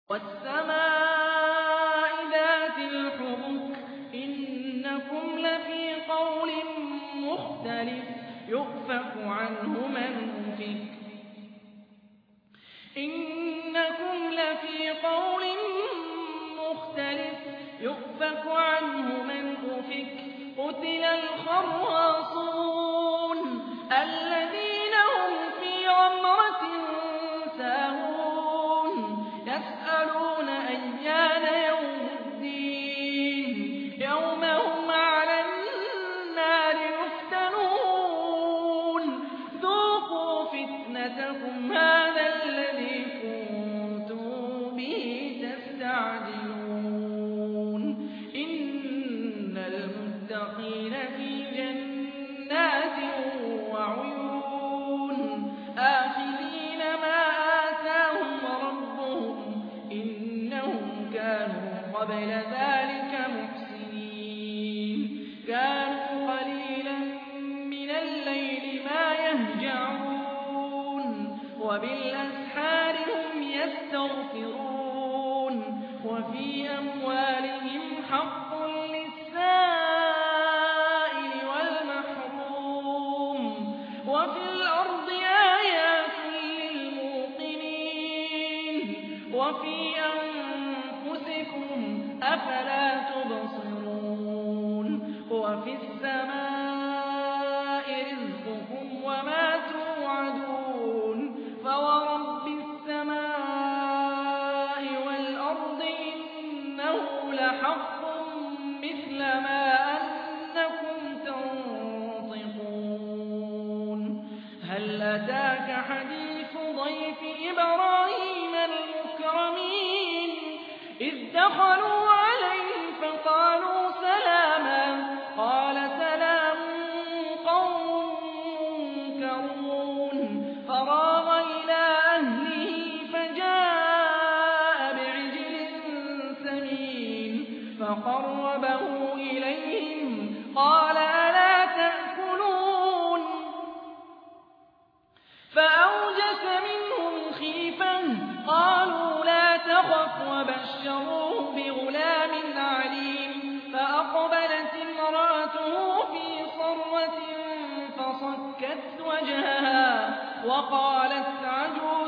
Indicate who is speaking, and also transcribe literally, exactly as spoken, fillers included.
Speaker 1: وَالسَّمَاءِ ذَاتِ الْحُبُكِ إِنَّكُمْ لَفِي قَوْلٍ مُّخْتَلِفٍ يُؤْفَكُ عَنْهُ مَنْ أُفِكَ إِنَّكُمْ لَفِي قَوْلٍ مُّخْتَلِفٍ يُؤْفَكُ عَنْهُ مَنْ أُفِكَ قُتِلَ الْخَرَّاصُونَ الَّذِينَ هُمْ فِي غَمْرَةٍ سَاهُونَ يَسْأَلُونَ أَيَّانَ يَوْمُ الدِّينِ يَوْمَ هُمْ عَلَى النَّارِ يُفْتَنُونَ ذُوقُوا فِتْنَتَكُمْ هَٰذَا الَّذِي كُنتُم بِهِ تَسْتَعْجِلُونَ إِنَّ الْمُتَّقِينَ فِي جَنَّاتٍ وَعُيُونٍ آخِذِينَ مَا آتَاهُمْ رَبُّهُمْ إِنَّهُمْ كَانُوا قَبْلَ ذَٰلِكَ مُحْسِنِينَ كَانُوا قَلِيلًا مِّنَ اللَّيْلِ مَا يَهْجَعُونَ وَبِالْأَسْحَارِ هُمْ يَسْتَغْفِرُونَ وَفِي أَمْوَالِهِمْ حَقٌّ لِّلسَّائِلِ وَالْمَحْرُومِ وَفِي الْأَرْضِ آيَاتٌ لِّلْمُوقِنِينَ وَفِي أَنفُسِكُمْ ۚ أَفَلَا تُبْصِرُونَ وَفِي السَّمَاءِ رِزْقُكُمْ وَمَا تُوعَدُونَ فَوَرَبِّ السَّمَاءِ وَالْأَرْضِ إِنَّهُ لَحَقٌّ مِّثْلَ مَا أَنَّكُمْ تَنطِقُونَ هَلْ أَتَاكَ حَدِيثُ ضَيْفِ إِبْرَاهِيمَ الْمُكْرَمِينَ إِذْ دَخَلُوا عَلَيْهِ فَقَالُوا سَلَامًا قَالَ سَلَامٌ قَوْمٌ مُّنكَرُونَ فَرَاغَ إِلَىٰ أَهْلِهِ فَجَاءَ بِعِجْلٍ سَمِينٍ فَقَرَّبَهُ إِلَيْهِمْ قَالَ أَلَا تَأْكُلُونَ فَأَوْجَسَ مِنْهُمْ خِيفَةً قَالُوا لَا تَخَفْ وَبَشَّرُوهُ بِغُلَامٍ عَلِيمٍ فَأَقْبَلَتِ امْرَأَتُهُ فِي صَرَّةٍ فَصَكَّتْ وَجْهَهَا وَقَالَتْ عَجُوزٌ